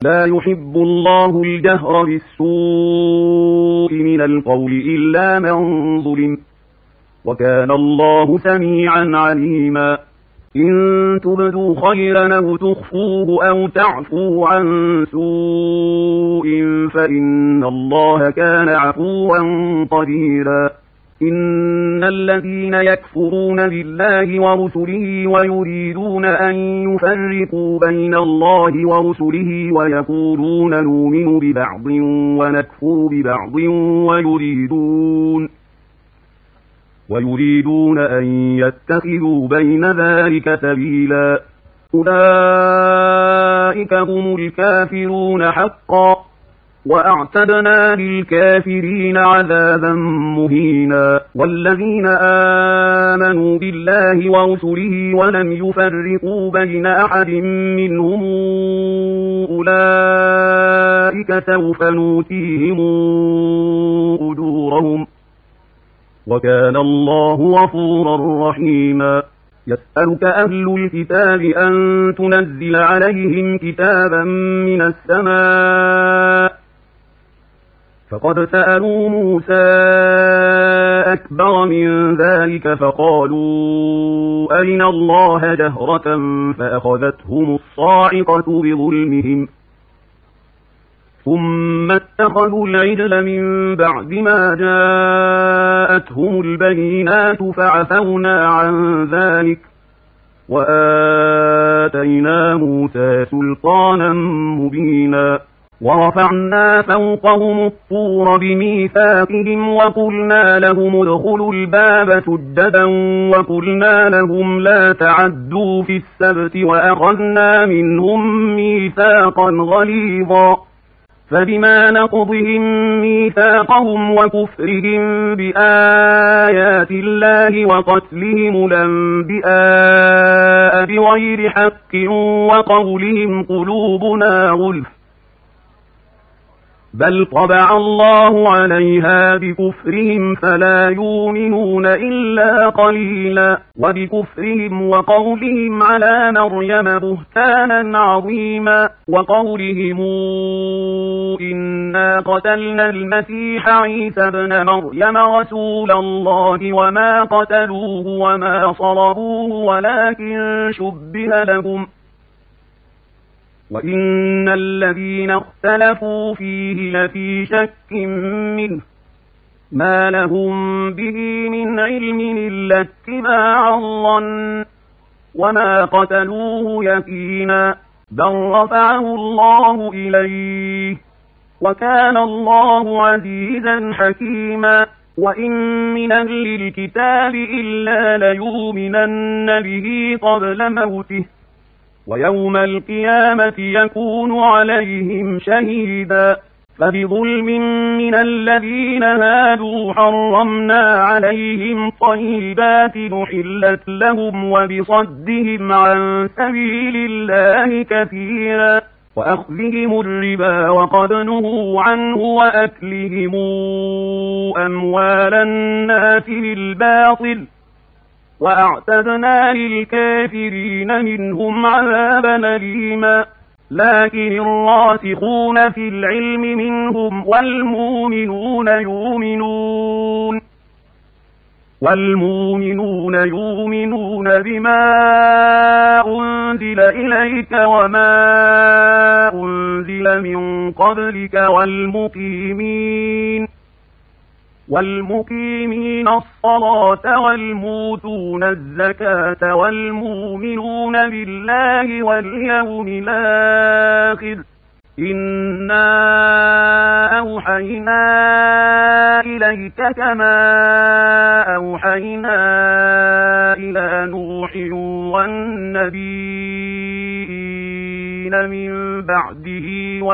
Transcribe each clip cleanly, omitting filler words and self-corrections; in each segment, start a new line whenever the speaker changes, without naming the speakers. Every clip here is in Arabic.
لا يحب الله الجهر بالسوء من القول إلا من ظلم، وكان الله سميعا عليما. إن تبدوا خيرا أو تخفوه أو تعفوا عن سوء فإن الله كان عفوا قديرا. إن الذين يكفرون بالله ورسله ويريدون أن يفرقوا بين الله ورسله ويقولون نؤمن ببعض ونكفر ببعض ويريدون أن يتخذوا بين ذلك سبيلا، أولئك هم الكافرون حقا، وأعتدنا للكافرين عذابا مهينا. والذين آمنوا بالله ورسله ولم يفرقوا بين أحد منهم أولئك سوف نؤتيهم أجورهم، وكان الله غفورا رحيما. يسألك أهل الكتاب أن تنزل عليهم كتابا من السماء، فقد سألوا موسى أكبر من ذلك فقالوا أرنا الله جهرة فأخذتهم الصاعقة بظلمهم، ثم اتخذوا العجل من بعد ما جاءتهم البينات فعفونا عن ذلك، وآتينا موسى سلطانا مبينا. ورفعنا فوقهم الطور بميثاقهم وقلنا لهم ادخلوا الباب سجدا وقلنا لهم لا تعدوا في السبت وأخذنا منهم ميثاقا غليظا. فبما نقضهم ميثاقهم وكفرهم بآيات الله وقتلهم الأنبياء بغير حق وقولهم قلوبنا غلف، بل طبع الله عليها بكفرهم فلا يؤمنون إلا قليلا. وبكفرهم وقولهم على مريم بهتانا عظيما، وقولهم إنا قتلنا المسيح عيسى ابن مريم رسول الله وما قتلوه وما صلبوه ولكن شبه لهم، وإن الذين اختلفوا فيه لفي شك منه ما لهم به من علم إلا اتباع الظن، وما قتلوه يقينا، بل رفعه الله إليه، وكان الله عزيزا حكيما. وإن من أهل الكتاب إلا ليؤمنن به قبل موته، ويوم القيامة يكون عليهم شهيدا. فبظلم من الذين هادوا حرمنا عليهم طيبات أحلت لهم وبصدهم عن سبيل الله كثيرا، وأخذهم الربا وقد نهوا عنه وأكلهم أموال الناس بالباطل، وأعتدنا للكافرين منهم عذابا أليما. لكن الراسخون في العلم منهم والمؤمنون يؤمنون بما أنزل إليك وما أنزل من قبلك والمقيمين الصلاة والموتون الزكاة والمؤمنون بالله واليوم الآخر. إنا أوحينا إليك كما أوحينا إلى نوح والنبيين من بعده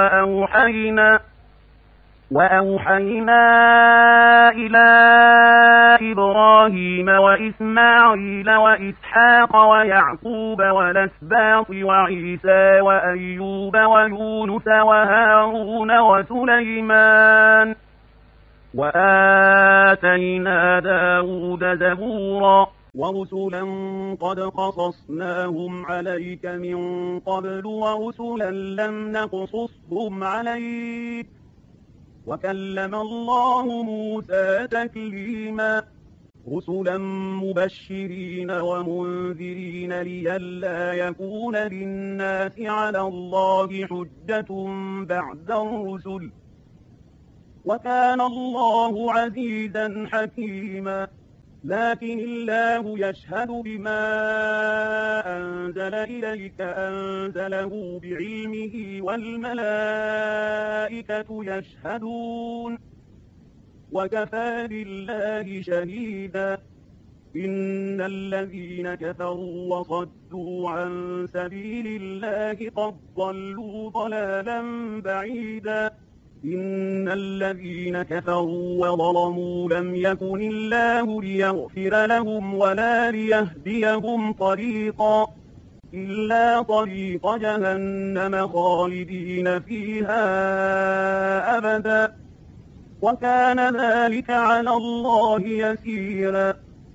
وأوحينا إلى إبراهيم وإسماعيل وإسحاق ويعقوب والأسباط وعيسى وأيوب ويونس وهارون وسليمان، وآتينا داود زبورا. ورسلا قد قصصناهم عليك من قبل ورسلا لم نقصصهم عليك وكلم الله موسى تكليما رسلا مبشرين ومنذرين لئلا يكون للناس على الله حجة بعد الرسل وكان الله عزيزا حكيما لكن الله يشهد بما أنزل إليك أنزله بعلمه والملائكة يشهدون وكفى بالله شهيدا إن الذين كفروا وصدوا عن سبيل الله قد ضلوا ضلالا بعيدا إن الذين كفروا وظلموا لم يكن الله ليغفر لهم ولا ليهديهم طريقا إلا طريق جهنم خالدين فيها أبدا وكان ذلك على الله يسيرا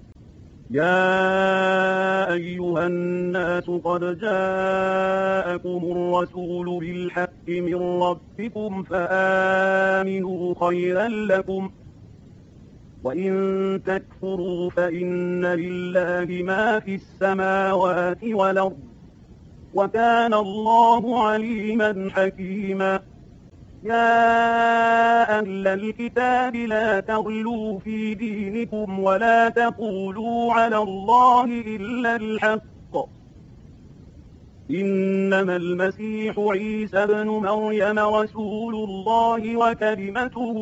يا أيها الناس قد جاءكم الرسول بالحق من ربكم فآمنوا خيرا لكم وإن تكفروا فإن لله ما في السماوات والأرض وكان الله عليما حكيما يا أهل الكتاب لا تغلوا في دينكم ولا تقولوا على الله إلا الحق إنما المسيح عيسى ابن مريم رسول الله وكلمته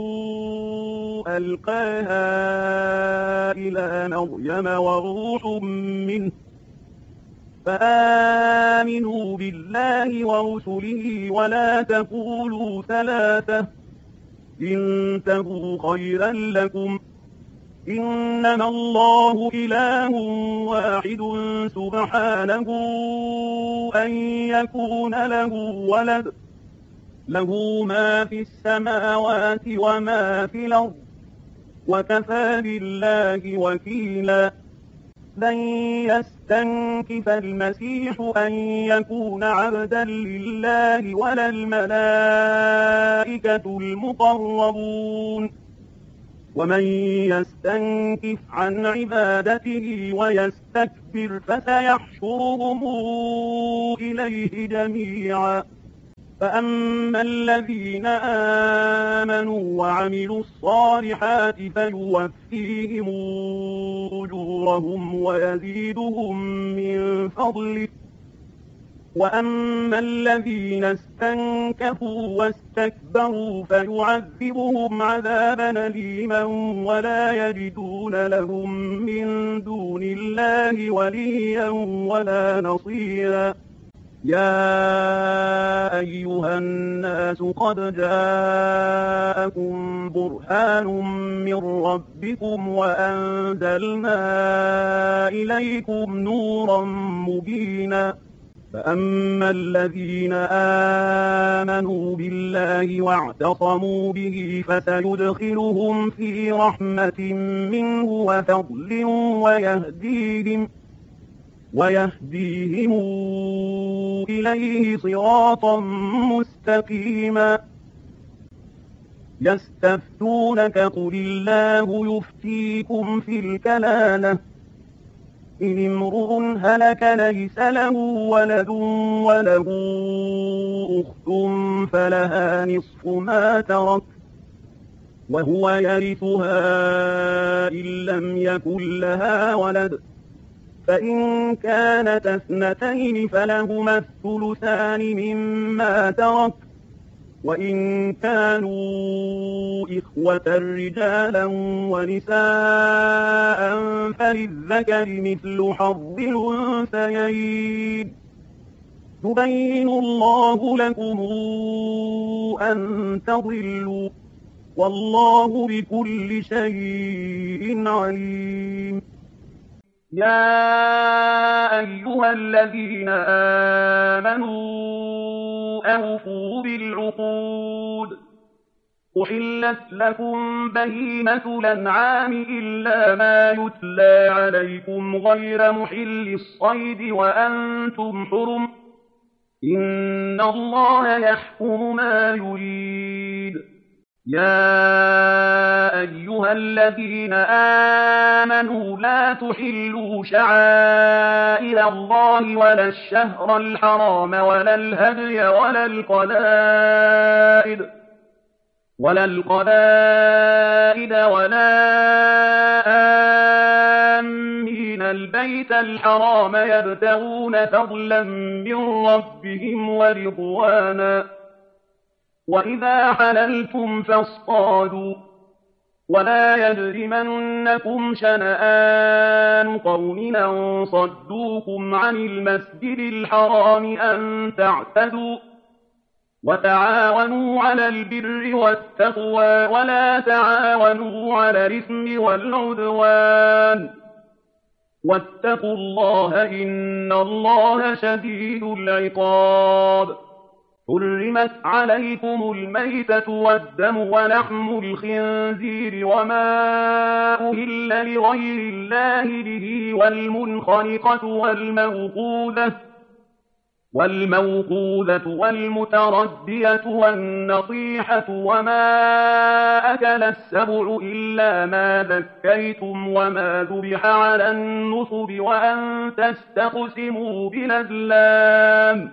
ألقاها إلى مريم وروح منه فآمنوا بالله ورسله ولا تقولوا ثلاثة انتهوا خيرا لكم إنما الله إله واحد سبحانه أن يكون له ولد له ما في السماوات وما في الأرض وكفى بالله وكيلا لن يستنكف المسيح أن يكون عبدا لله ولا الملائكة المقربون ومن يستنكف عن عبادته ويستكبر فسيحشرهم إليه جميعا فأما الذين آمنوا وعملوا الصالحات فيوفيهم أجورهم ويزيدهم من فضله وأما الذين استنكفوا واستكبروا فيعذبهم عذابا أليما ولا يجدون لهم من دون الله وليا ولا نصيرا يا أيها الناس قد جاءكم برهان من ربكم وأنزلنا إليكم نورا مبينا فأما الذين آمنوا بالله واعتصموا به فسيدخلهم في رحمة منه وفضل ويهديهم إليه صراطا مستقيما يستفتونك قل الله يفتيكم في الكلالة إن امرؤ هلك ليس له ولد وله أخت فلها نصف ما ترك وهو يرثها إن لم يكن لها ولد فإن كانت اثنتين فلهما الثلثان مما ترك وإن كانوا إخوة رجالا ونساء فللذكر مثل حظ الأنثيين يبين الله لكم أن تضلوا والله بكل شيء عليم يا أيها الذين آمنوا أوفوا بالعقود أحلت لكم بهيمة الأنعام إلا ما يتلى عليكم غير محل الصيد وأنتم حرم إن الله يحكم ما يريد يا أيها الذين آمنوا لا تحلوا شعائر الله ولا الشهر الحرام ولا الهدي ولا القلائد ولا آمين البيت الحرام يبتغون فضلا من ربهم ورضوانا وإذا حللتم فاصطادوا ولا يجرمنكم شنآن قوم أن صدوكم عن المسجد الحرام أن تعتدوا وتعاونوا على البر والتقوى ولا تعاونوا على الإثم والعدوان واتقوا الله إن الله شديد العقاب حرمت عليكم الميتة والدم ولحم الخنزير وما أهل لغير الله به والمنخنقة والموقوذة والمتردية والنطيحة وما أكل السبع إلا ما ذكيتم وما ذبح على النصب وأن تستقسموا بالأزلام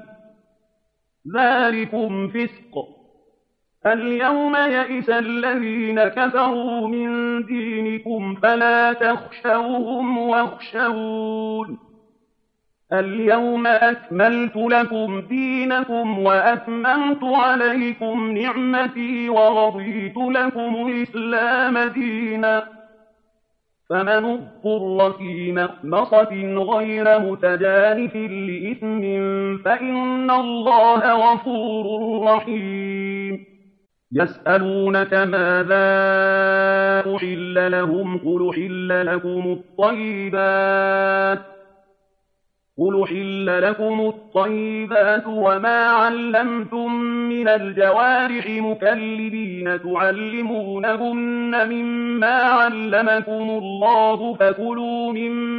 ذلكم فسق اليوم يئس الذين كفروا من دينكم فلا تخشوهم واخشون اليوم أكملت لكم دينكم وأتممت عليكم نعمتي ورضيت لكم الإسلام دينا فمن اضطر في مخمصة غير متجانف لإثم فإن الله غفور رحيم يسألونك ماذا أحل لهم قل أحل لكم الطيبات وما علمتم من الجوارح مكلبين تعلمونهن مما علمكم الله فكلوا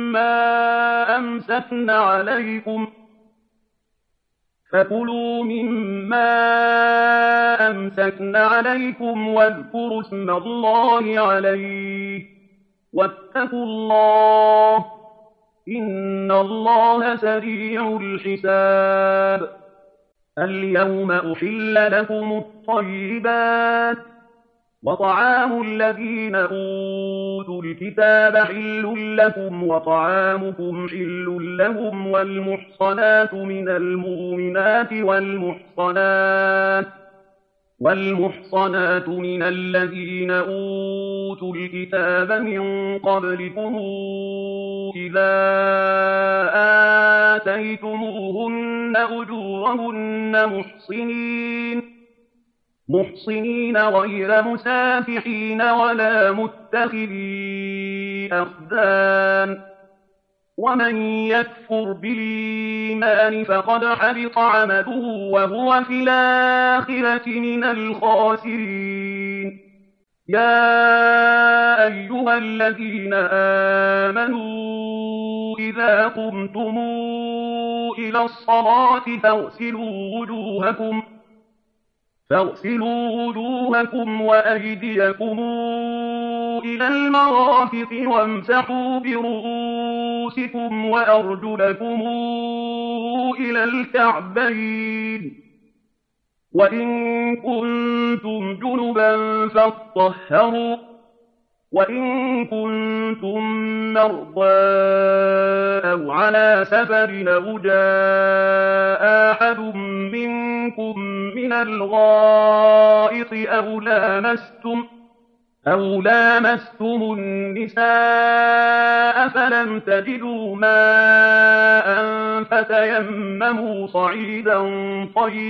مما أمسكن عليكم واذكروا اسم الله عليه واتقوا الله إن الله سريع الحساب اليوم أحل لكم الطيبات وطعام الذين أوتوا الكتاب حل لكم وطعامكم حل لهم والمحصنات من المؤمنات والمحصنات من الذين أوتوا الكتاب من قبلكم إذا آتيتموهن أجورهن محصنين غير مسافحين ولا متخذي أخدان ومن يكفر بالإيمان فقد حبط عمله وهو في الآخرة من الخاسرين يا أيها الذين آمنوا إذا قمتم إلى الصلاة فاغسلوا وجوهكم وأيديكم إلى المرافق وامسحوا برؤوسكم وأرجلكم إلى الكعبين وإن كنتم جنبا فاطهروا وإن كنتم مرضى أو على سفر أو جاء أحد منكم من الغائط أو لامستم النساء فلم تجدوا ماء فتيمموا صعيدا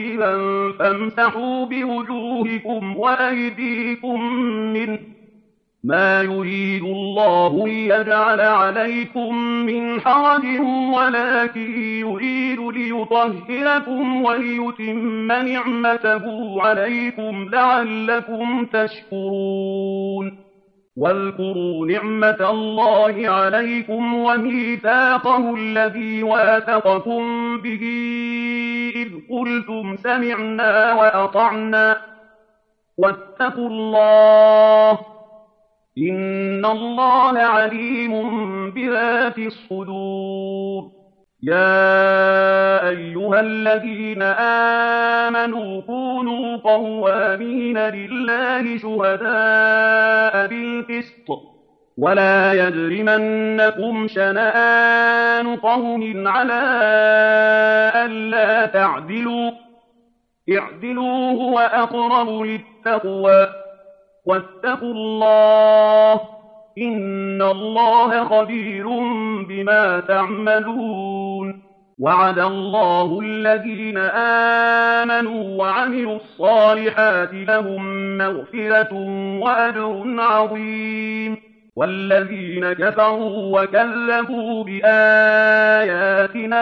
طيبا فامسحوا بوجوهكم وأيديكم منه ما يريد الله ليجعل عليكم من حرج ولكن يريد ليطهركم وليتم نعمته عليكم لعلكم تشكرون واذكروا نعمة الله عليكم وميثاقه الذي واثقكم به إذ قلتم سمعنا وأطعنا واتقوا الله إن الله عليم بذات الصدور يا أيها الذين آمنوا كونوا قوامين لله شهداء بالقسط ولا يجرمنكم شنآن قوم على ألا تعدلوا اعدلوا هو أقرب للتقوى واتقوا الله إن الله خبير بما تعملون وعد الله الذين آمنوا وعملوا الصالحات لهم مغفرة وأجر عظيم والذين كفروا وكذبوا بآياتنا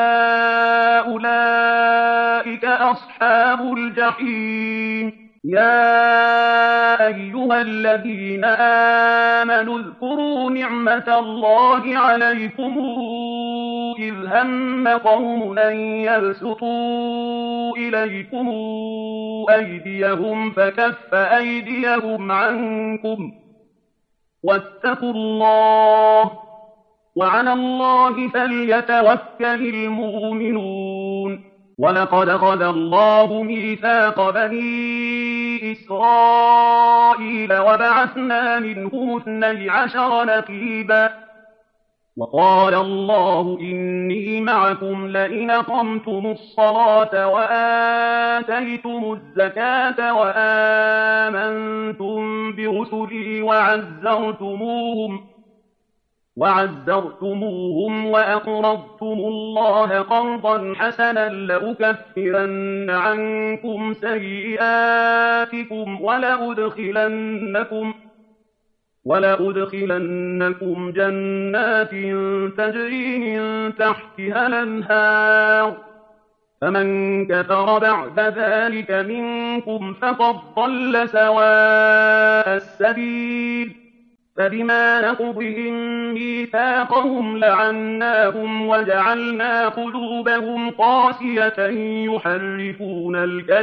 أولئك أصحاب الجحيم يا أيها الذين آمنوا اذكروا نعمة الله عليكم إذ هم قوم أن يبسطوا إليكم أيديهم فكف أيديهم عنكم واتقوا الله وعلى الله فليتوكل المؤمنون ولقد أخذ الله ميثاق بني إسرائيل وبعثنا منهم 12 نقيبا وقال الله إني معكم لئن أقمتم الصلاة وآتيتم الزكاة وآمنتم برسلي وعزرتموهم وأقرضتم الله قرضا حسنا لأكفرن عنكم سيئاتكم ولأدخلنكم جنات تجري من تحتها الأنهار فمن كفر بعد ذلك منكم فقد ضل سواء السبيل فبما نقضهم ميثاقهم لعناهم وجعلنا قلوبهم قاسية يحرفون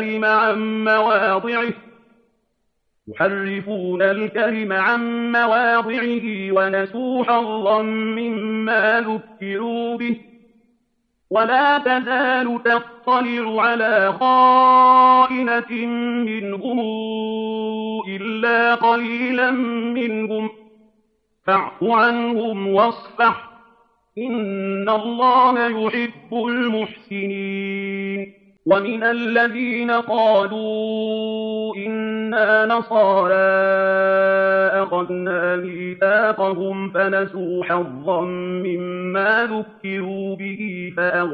الكلم عن مواضعه ونسوا حظا مما ذكروا به ولا تزال تطلع على خائنة منهم إلا قليلا منهم فاعف عنهم واصفح إن الله يحب المحسنين ومن الذين قالوا إنا نصارى أخذنا ميثاقهم فنسوا حظا مما ذكروا به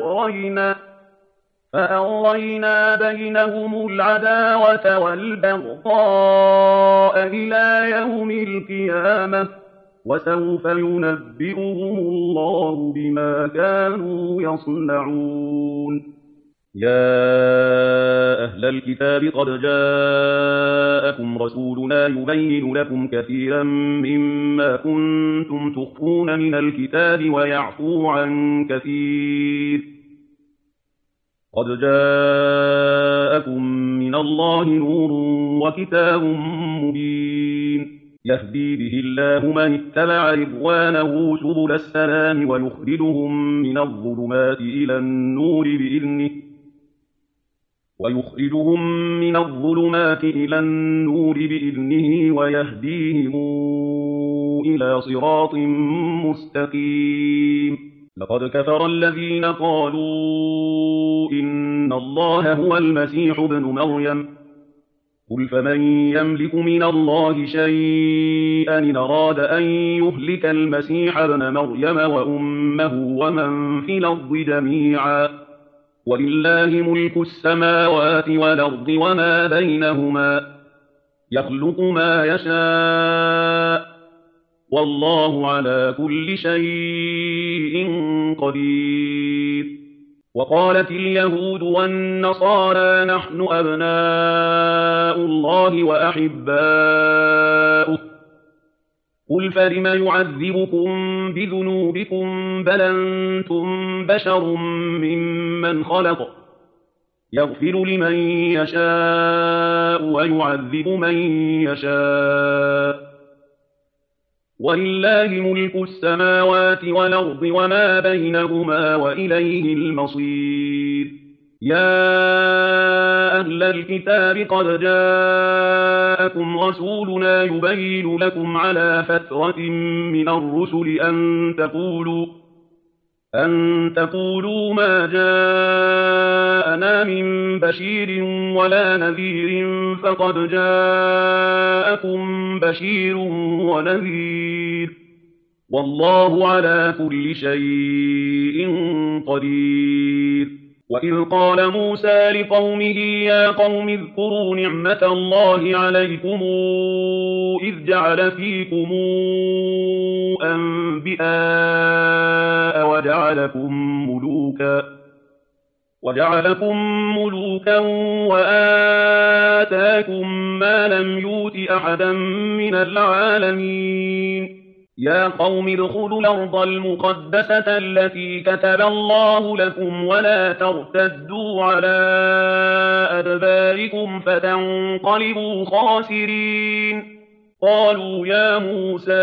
فأغرينا بينهم العداوة والبغضاء إلى يوم القيامة وسوف ينبئهم الله بما كانوا يصنعون يا أهل الكتاب قد جاءكم رسولنا يبين لكم كثيرا مما كنتم تخفون من الكتاب ويعفو عن كثير قد جاءكم من الله نور وكتاب مبين يهدي به الله من اتبع رضوانه سبل السلام ويخرجهم من الظلمات إلى النور بإذنه ويهديهم إلى صراط مستقيم لقد كفر الذين قالوا إن الله هو المسيح ابن مريم قل فمن يملك من الله شيئا إن أراد أن يهلك المسيح ابن مريم وأمه ومن في الأرض جميعا ولله ملك السماوات والأرض وما بينهما يخلق ما يشاء والله على كل شيء قدير. وقالت اليهود والنصارى نحن أبناء الله وأحباؤه قل فلم يعذبكم بذنوبكم بل أنتم بشر ممن خلق يغفر لمن يشاء ويعذب من يشاء ولله ملك السماوات والأرض وما بينهما وإليه المصير. يا أهل الكتاب قد جاءكم رسولنا يبين لكم على فترة من الرسل أن تقولوا ما جاءنا من بشير ولا نذير فقد جاءكم بشير ونذير والله على كل شيء قدير. وإذ قال موسى لقومه يا قوم اذكروا نعمة الله عليكم إذ جعل فيكم أنبياء وجعلكم ملوكا وآتاكم ما لم يؤت أحدا من العالمين. يا قوم ادخلوا الأرض المقدسة التي كتب الله لكم ولا ترتدوا على أدباركم فتنقلبوا خاسرين. قالوا يا موسى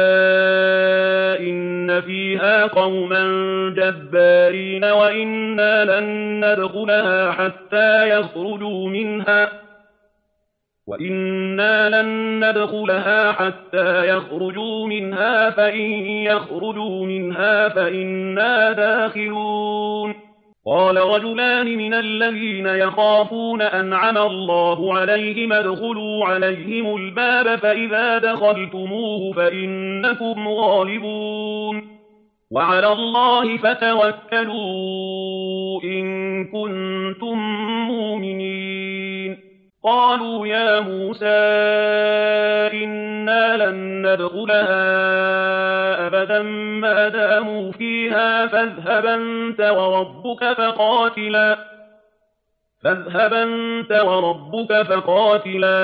إن فيها قوما جبارين وإنا لن ندخلها حتى يخرجوا منها فإن يخرجوا منها فإنا داخلون. قال رجلان من الذين يخافون أنعم الله عليهم ادخلوا عليهم الباب فإذا دخلتموه فإنكم غالبون وعلى الله فتوكلوا إن كنتم مؤمنين. قالوا يا موسى إنا لن ندخلها أبدا ما داموا فيها فاذهب أنت وربك فقاتلا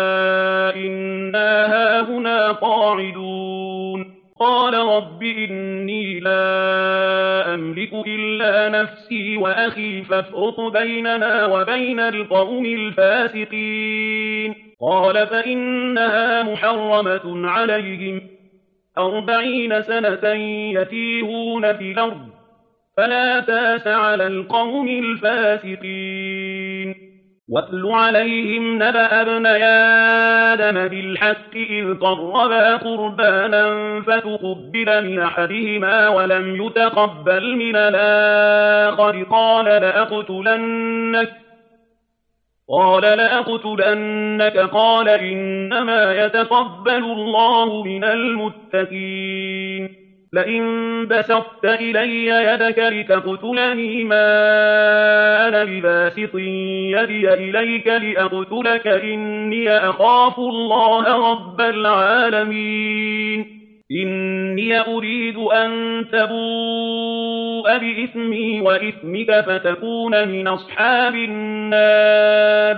إنا هاهنا قاعدون. قال رب إني لا أملك إلا نفسي وأخي فافرق بيننا وبين القوم الفاسقين. قال فإنها محرمة عليهم 40 سنة يتيهون في الأرض فلا تاس على القوم الفاسقين. واتل عليهم نبأ ابني آدم بالحق إذ قربا قربانا فتقبل من أحدهما ولم يتقبل من الآخر قال لأقتلنك قال إنما يتقبل الله من المتقين. لئن بسطت إلي يدك لتقتلني ما أنا بباسط يدي إليك لأقتلك إني أخاف الله رب العالمين. إني أريد أن تبوء بإثمي وإثمك فتكون من أصحاب النار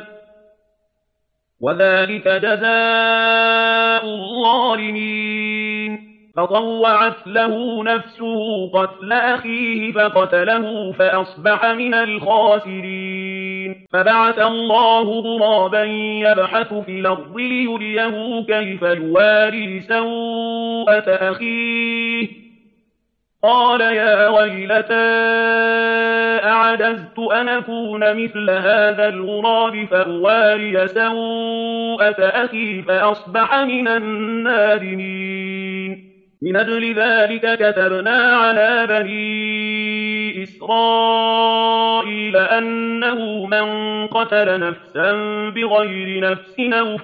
وذلك جزاء الظالمين. فطوعت له نفسه قتل أخيه فقتله فأصبح من الخاسرين. فبعث الله غرابا يبحث في الأرض ليريه كيف يواري سوءة أخيه قال يا ويلتى أعجزت أن أكون مثل هذا الغراب فأواري سوءة أخي فأصبح من النادمين. من أجل ذلك كتبنا على بني إسرائيل أنه من قتل نفسا بغير نفس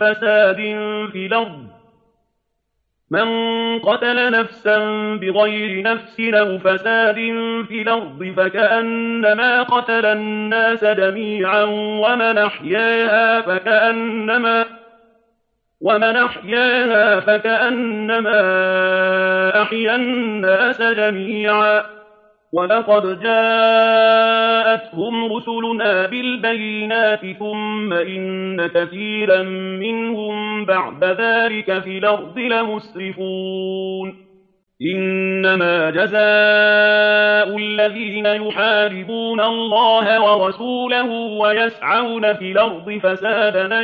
أو فساد في الأرض فكأنما قتل الناس جميعا ومن أحياها ومن أحياها فكأنما أحيا الناس جميعا ولقد جاءتهم رسلنا بالبينات ثم إن كثيرا منهم بعد ذلك في الأرض لمسرفون إنما جزاء الذين يحاربون الله ورسوله ويسعون في الأرض فسادا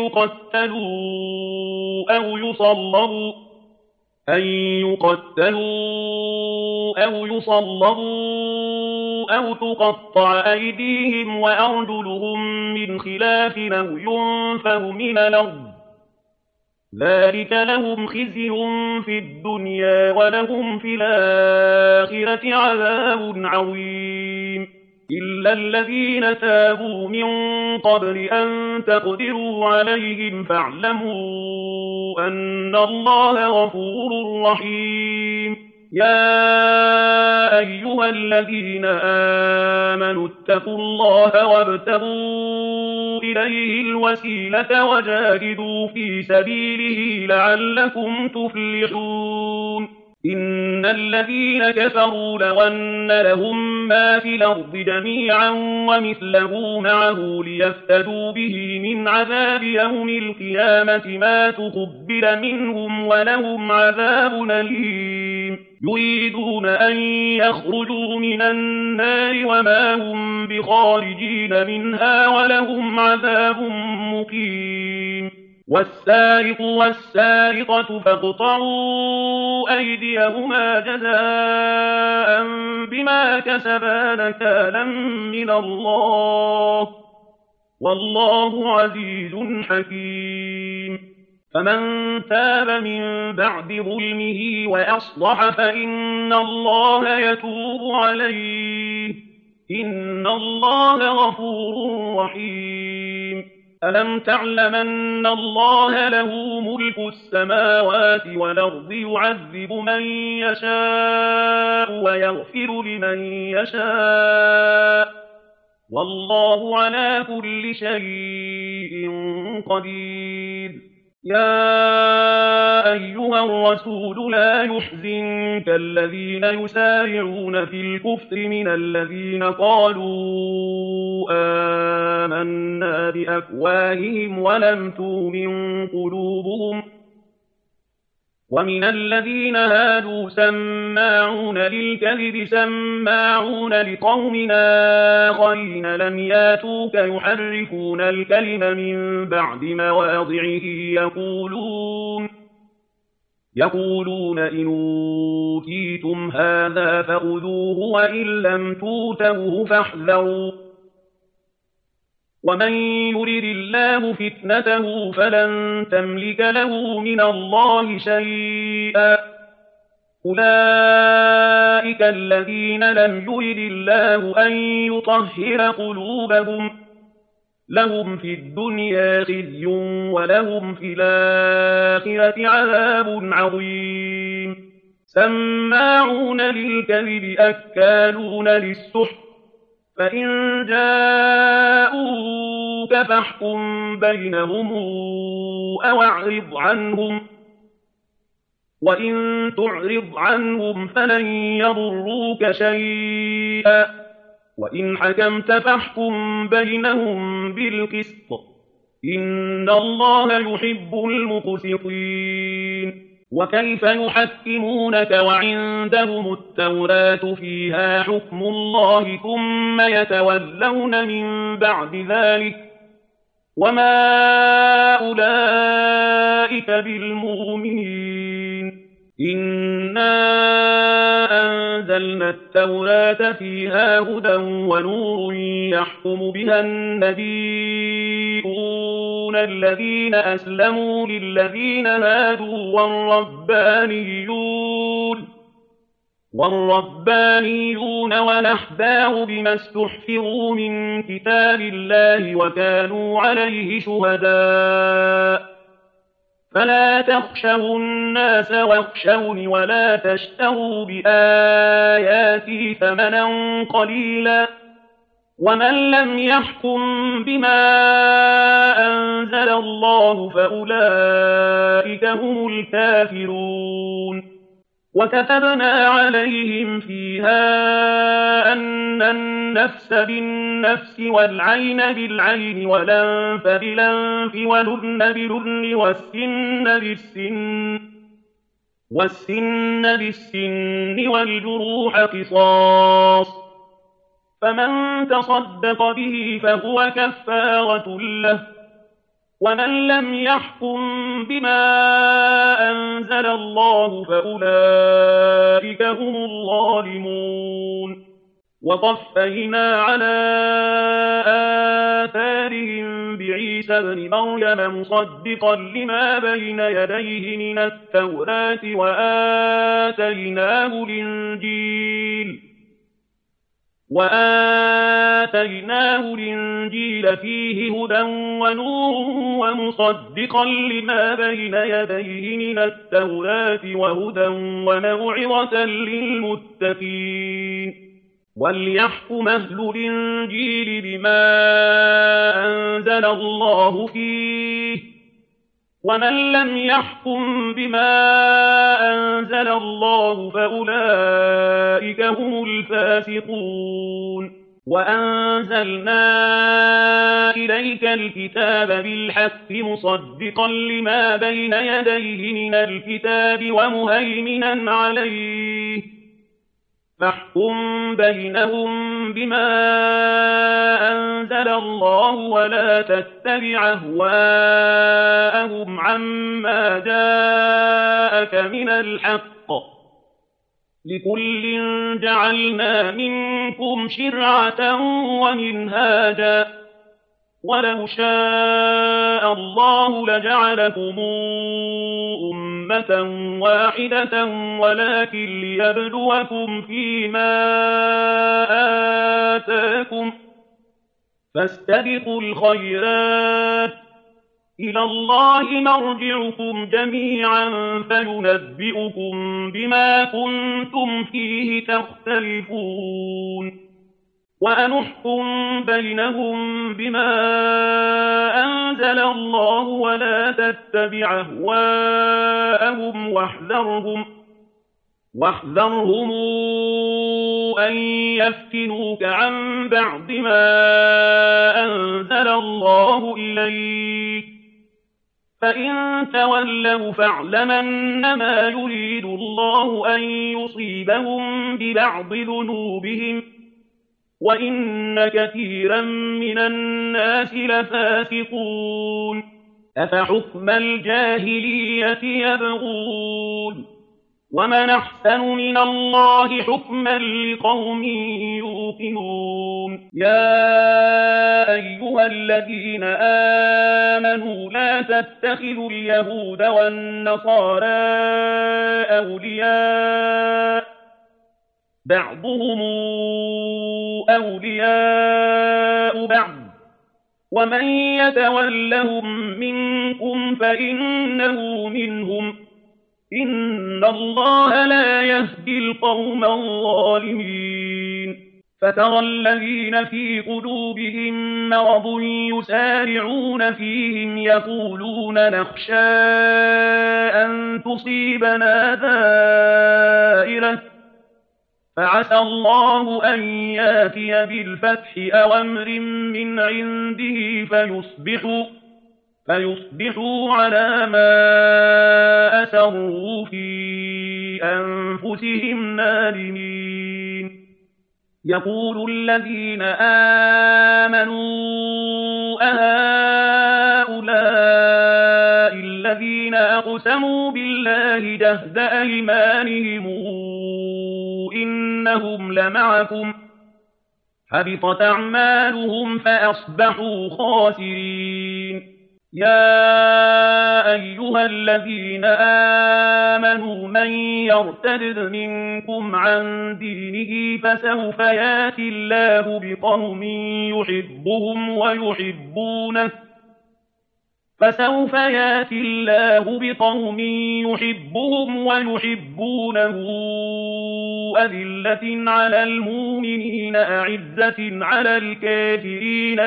أن يصلبوا أو تقطع أيديهم وأرجلهم من خلاف أو ينفوا من الأرض ذلك لهم خزي في الدنيا ولهم في الآخرة عذاب عظيم إلا الذين تابوا من قبل أن تقدروا عليهم فاعلموا أن الله غفور رحيم يا أيها الذين آمنوا اتقوا الله وابتغوا إليه الوسيلة وجاهدوا في سبيله لعلكم تفلحون إن الذين كفروا لو أن لهم ما في الأرض جميعا ومثله معه ليفتدوا به من عذاب يوم القيامة ما تقبل منهم ولهم عذاب أليم يريدون أن يخرجوا من النار وما هم بخارجين منها ولهم عذاب مقيم والسارق والسارقة فاقطعوا أيديهما جزاء بما كسبا نكالا من الله والله عزيز حكيم فمن تاب من بعد ظلمه وأصلح فإن الله يتوب عليه إن الله غفور رحيم ألم تعلم أن الله له ملك السماوات والأرض يعذب من يشاء ويغفر لمن يشاء والله على كل شيء قدير يا أيها الرسول لا يحزنك الذين يسارعون في الكفر من الذين قالوا آمنا بأفواههم ولم تؤمن قلوبهم ومن الذين هادوا سماعون للكذب سماعون لقوم آخرين لم ياتوك يحرفون الكلم من بعد مواضعه يقولون إن أوتيتم هذا فخذوه وإن لم تؤتوه فاحذروا ومن يرد الله فتنته فلن تملك له من الله شيئا أولئك الذين لم يرد الله أن يطهر قلوبهم لهم في الدنيا خزي ولهم في الآخرة عذاب عظيم سماعون للكذب أكالون للسحت فإن جاءوك فاحكم بينهم أو أعرض عنهم وإن تعرض عنهم فلن يضروك شيئا وإن حكمت فاحكم بينهم بالقسط إن الله يحب المقسطين وكيف يحكمونك وعندهم التوراة فيها حكم الله ثم يتولون من بعد ذلك وما أولئك بالمؤمنين إنا أنزلنا التوراة فيها هدى ونور يحكم بها النبيون الذين أسلموا للذين هادوا والربانيون والأحبار بما استحفظوا من كتاب الله وكانوا عليه شهداء فلا تخشوا الناس واخشوني ولا تشتروا بآياتي ثمنا قليلا ومن لم يحكم بما أنزل الله فأولئك هم الكافرون وكتبنا عليهم فيها أن النفس بالنفس والعين بالعين والأنف بالأنف والأذن بالأذن والسن بالسن والجروح قصاص فمن تصدق به فهو كفارة له ومن لم يحكم بما أنزل الله فأولئك هم الظالمون وقفينا على آثارهم بعيسى ابن مريم مصدقا لما بين يديه من التوراة وآتيناه الإنجيل فيه هدى ونور ومصدقا لما بين يديه من التوراة وهدى وموعظة للمتقين وليحكم أهل الإنجيل بما أنزل الله فيه ومن لم يحكم بما أنزل الله فأولئك هم الفاسقون وأنزلنا إليك الكتاب بالحق مصدقا لما بين يديه من الكتاب ومهيمنا عليه فاحكم بينهم بما أنزل الله ولا تتبع أهواءهم عما جاءك من الحق لكل جعلنا منكم شرعة ومنهاجا ولو شاء الله لجعلكم أمة واحدة ولكن ليبلوكم فيما آتاكم فاستبقوا الخيرات إلى الله مرجعكم جميعا فينبئكم بما كنتم فيه تختلفون وأنحكم بينهم بما أنزل الله ولا تتبع أهواءهم واحذرهم أن يفتنوك عن بعض ما أنزل الله إليك فإن تولوا فاعلم أنما يريد الله أن يصيبهم ببعض ذنوبهم وإن كثيرا من الناس لفاسقون أفحكم الجاهلية يبغون ومن أحسن من الله حكما لقوم يوقنون يا أيها الذين آمنوا لا تتخذوا اليهود والنصارى أولياء بعضهم أولياء بعض ومن يتولهم منكم فإنه منهم إن الله لا يهدي القوم الظالمين فترى الذين في قلوبهم مرض يسارعون فيهم يقولون نخشى أن تصيبنا دائرة فعسى الله أن ياتي بالفتح أو أمر من عنده فيصبحوا على ما أسروا في أنفسهم نادمين يقول الذين آمنوا أهؤلاء الذين أقسموا بالله جهد أيمانهم إنهم لمعكم حبطت أعمالهم فأصبحوا خاسرين يا أيها الذين آمنوا من يرتد منكم عن دينه فسوف ياتي الله بقوم يحبهم ويحبونه فسوف ياتي الله بقوم يحبهم ويحبونه أذلة على المؤمنين أعزة على الكافرين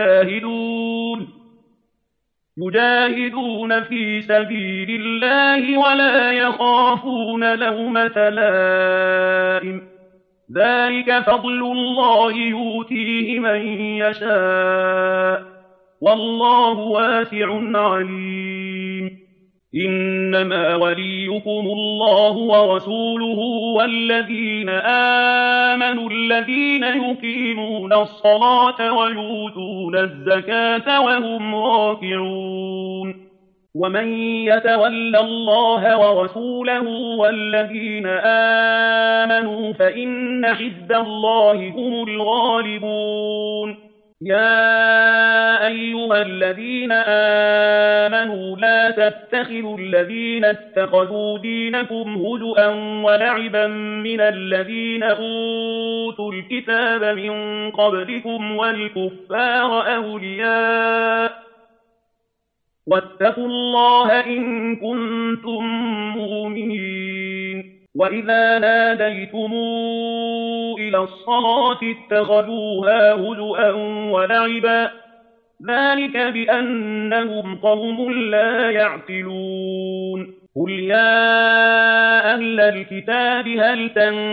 يجاهدون في سبيل الله ولا يخافون لومة لائم ذلك فضل الله يؤتيه من يشاء والله واسع عليم إنما وليكم الله ورسوله والذين آمنوا الذين يقيمون الصلاة ويؤتون الزكاة وهم راكعون ومن يتول الله ورسوله والذين آمنوا فإن حزب الله هم الغالبون يا أيها الذين آمنوا لا تتخذوا الذين اتخذوا دينكم هزؤا ولعبا من الذين أوتوا الكتاب من قبلكم والكفار أولياء واتقوا الله إن كنتم مؤمنين وإذا ناديتم إلى الصلاة اتخذوها هزؤا ولعبا ذلك بأنهم قوم لا يعقلون قل يا أهل الكتاب هل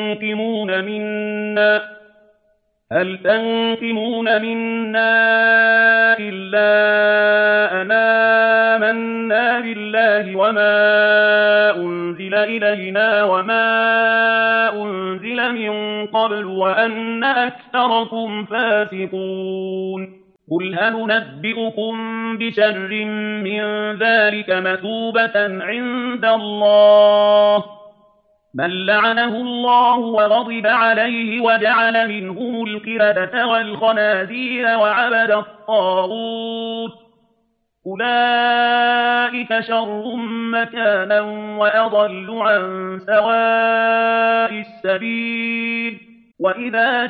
تنقمون منا إلا أن آمنا بالله وما أنزل إلينا وما أنزل من قبل وأن أكثركم فاسقون قل هل ننبئكم بشر من ذلك مثوبة عند الله من لعنه الله وغضب عليه وجعل منهم القردة والخنازير وعبد الطاغوت أولئك شر مكانا وأضل عن سواء السبيل وإذا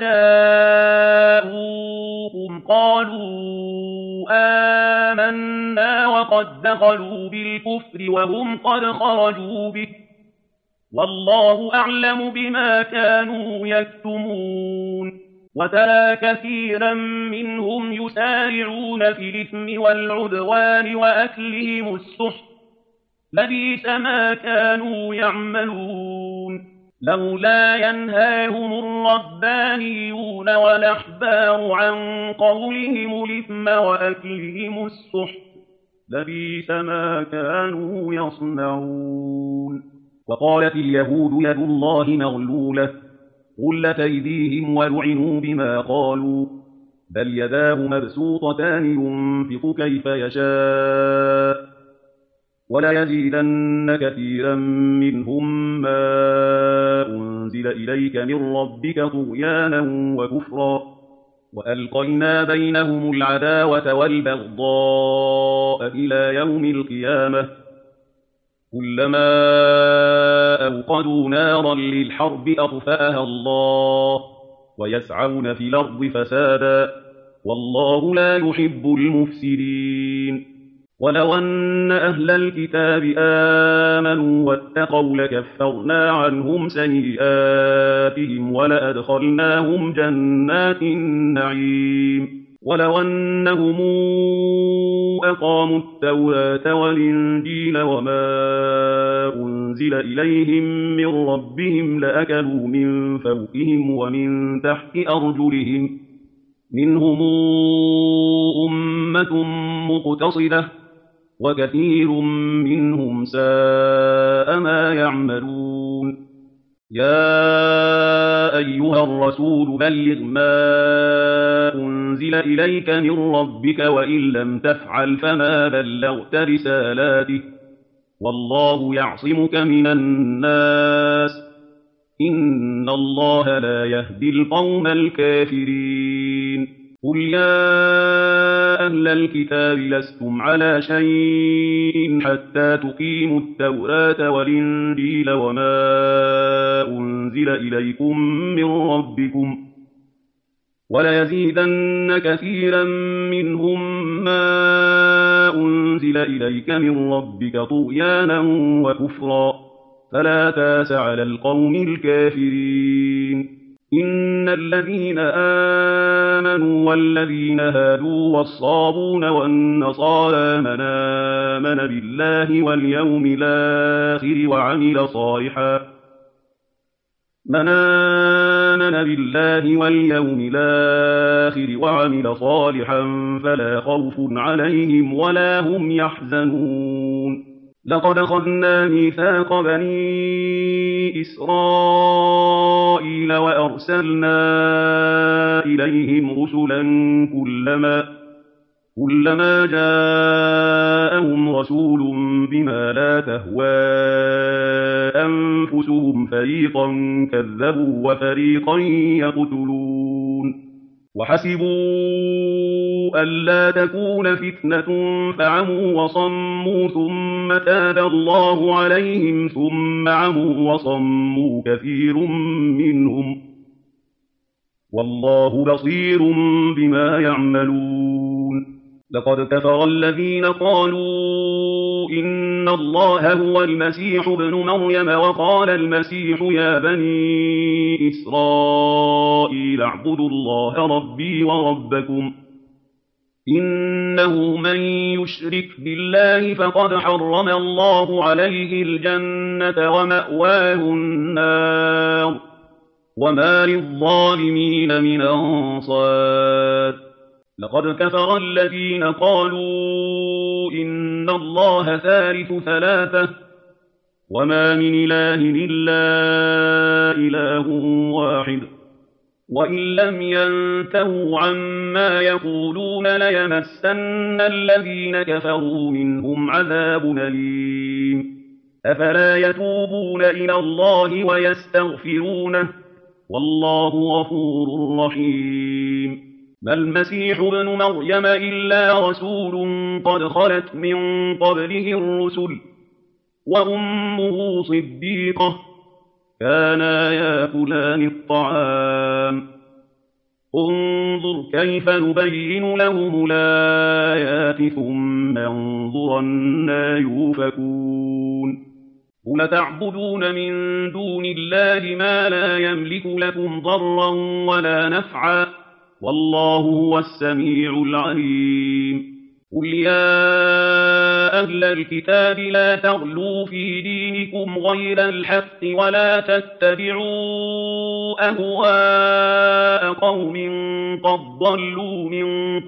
جاءوكم قالوا آمنا وقد دخلوا بالكفر وهم قد خرجوا به والله أعلم بما كانوا يكتمون وترى كثيرا منهم يسارعون في الإثم والعدوان وأكلهم السحت لبئس ما كانوا يعملون لولا ينهاهم الربانيون والأحبار عن قولهم الإثم وأكلهم السحت لبئس ما كانوا يصنعون وقالت اليهود يد الله مغلولة غلت أيديهم ولعنوا بما قالوا بل يداه مبسوطتان ينفق كيف يشاء وليزيدن كثيرا منهم ما أنزل إليك من ربك طغيانا وكفرا وألقينا بينهم العداوة والبغضاء إلى يوم القيامة كلما أوقدوا نارا للحرب أطفأها الله ويسعون في الأرض فسادا والله لا يحب المفسدين ولو أن أهل الكتاب آمنوا واتقوا لكفرنا عنهم سيئاتهم ولأدخلناهم جنات النعيم ولو أنهم أقاموا التوراة والإنجيل وما أنزل إليهم من ربهم لأكلوا من فوقهم ومن تحت أرجلهم منهم أمة مقتصدة وكثير منهم ساء ما يعملون يا أيها الرسول بلغ ما أنزل إليك من ربك وإن لم تفعل فما بلغت رسالاته والله يعصمك من الناس إن الله لا يهدي القوم الكافرين قل يا أهل الكتاب لستم على شيء حتى تقيموا التوراة والإنجيل وما أنزل إليكم من ربكم وَلَيَزِيدَنَّ كَثِيرًا مِّنْهُم مَّا أُنزِلَ إِلَيْكَ مِن رَّبِّكَ طُغْيَانًا وَكُفْرًا فَلَا تَأْسَ عَلَى الْقَوْمِ الْكَافِرِينَ إِنَّ الَّذِينَ آمَنُوا وَالَّذِينَ هَادُوا وَالصَّابُونَ وَالنَّصَارَىٰ مَنْ آمَنَ بِاللَّهِ وَالْيَوْمِ الْآخِرِ وَعَمِلَ صَالِحًا فَلَا خَوْفٌ عَلَيْهِمْ وَلَا هُمْ يَحْزَنُونَ لَقَدْ أَخَذْنَا مِيثَاقَ بَنِي إِسْرَائِيلَ وَأَرْسَلْنَا إِلَيْهِمْ رُسُلًا كُلَّمَا جَاءَهُمْ رَسُولٌ بِمَا لَا تَهْوَىٰ أَنفُسُهُمْ فَرِيقًا كَذَّبُوا وَفَرِيقًا يَقْتُلُونَ وَحَسِبُوا أَلَّا تَكُونَ فِتْنَةٌ فَعَمُوا وَصَمُّوا ثُمَّ تَابَ اللَّهُ عَلَيْهِمْ ثُمَّ عَمُوا وَصَمُّوا كَثِيرٌ مِّنْهُمْ ۚ وَاللَّهُ بَصِيرٌ بِمَا يَعْمَلُونَ لَقَدْ كَفَرَ الَّذِينَ قَالُوا إِنَّ اللَّهَ هُوَ الْمَسِيحُ ابْنُ مَرْيَمَ وَقَالَ الْمَسِيحُ يَا بَنِي إِسْرَائِيلَ اعْبُدُوا اللَّهَ رَبِّي وَرَبَّكُمْ إِنَّهُ مَن يُشْرِكْ بِاللَّهِ فَقَدْ حَرَّمَ اللَّهُ عَلَيْهِ الْجَنَّةَ وَمَأْوَاهُ النَّارُ وَمَا لِلظَّالِمِينَ مِنْ أَنصَارٍ لَقَدْ كَفَرَ الَّذِينَ قَالُوا إِنَّ اللَّهَ ثَالِثُ ثَلَاثَةٍ وَمَا مِنْ إِلَٰهٍ إِلَّا إِلَٰهٌ وَاحِدٌ وَإِن لَّمْ يَنتَهُوا عَمَّا يَقُولُونَ لَيَمَسَّنَّ الَّذِينَ كَفَرُوا مِنْهُمْ عَذَابٌ أَلِيمٌ أَفَلَا يَتُوبُونَ إِلَى اللَّهِ وَيَسْتَغْفِرُونَهُ وَاللَّهُ غَفُورٌ رَّحِيمٌ مَا الْمَسِيحُ ابْنُ مَرْيَمَ إِلَّا رَسُولٌ قَدْ خَلَتْ مِن قَبْلِهِ الرُّسُلُ وَأُمُّهُ صِدِّيقَةٌ ۖ كَانَا يَأْكُلَانِ الطَّعَامَ ۗ انظُرْ كَيْفَ نُبَيِّنُ لَهُمُ الْآيَاتِ ثُمَّ انظُرْ أَنَّىٰ يُؤْفَكُونَ قُلْ أَتَعْبُدُونَ مِن دُونِ اللَّهِ مَا لَا يَمْلِكُ لَكُمْ ضَرًّا وَلَا نَفْعًا ۚ وَاللَّهُ هُوَ السَّمِيعُ الْعَلِيمُ قُلْ يَا أَهْلَ الْكِتَابِ لَا تَغْلُوا فِي دِينِكُمْ غَيْرَ الْحَقِّ وَلَا تَتَّبِعُوا أَهْوَاءَ قَوْمٍ قَدْ ضَلُّوا مِن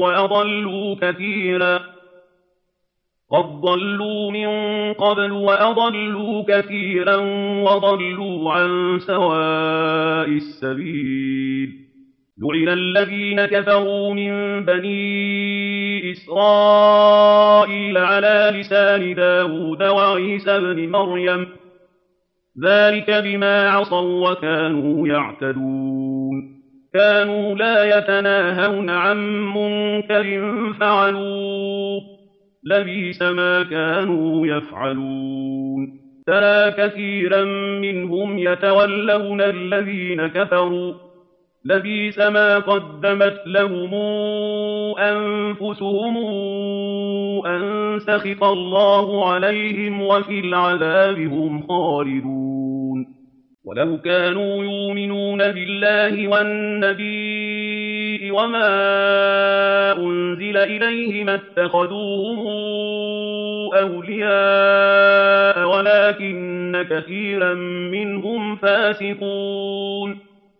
قَبْلُ وَأَضَلُّوا كَثِيرًا وَضَلُّوا عَن سَوَاءِ السَّبِيلِ لُعِنَ الَّذِينَ كَفَرُوا مِن بَنِي إِسْرَائِيلَ عَلَىٰ لِسَانِ دَاوُودَ وَعِيسَى ابْنِ مَرْيَمَ ۚ ذَٰلِكَ بِمَا عَصَوا وَّكَانُوا يَعْتَدُونَ كَانُوا لَا يَتَنَاهَوْنَ عَن مُّنكَرٍ فَعَلُوهُ ۚ لَبِئْسَ مَا كَانُوا يَفْعَلُونَ تَرَىٰ كَثِيرًا مِّنْهُمْ يَتَوَلَّوْنَ الَّذِينَ كَفَرُوا ۚ لَبِئْسَ مَا قَدَّمَتْ لَهُمْ أَنفُسُهُمْ أَن سَخِطَ اللَّهُ عَلَيْهِمْ وَفِي الْعَذَابِ هُمْ خَالِدُونَ وَلَوْ كَانُوا يُؤْمِنُونَ بِاللَّهِ وَالنَّبِيِّ وَمَا أُنزِلَ إِلَيْهِ مَا اتَّخَذُوهُمْ أَوْلِيَاءَ وَلَٰكِنَّ كَثِيرًا مِّنْهُمْ فَاسِقُونَ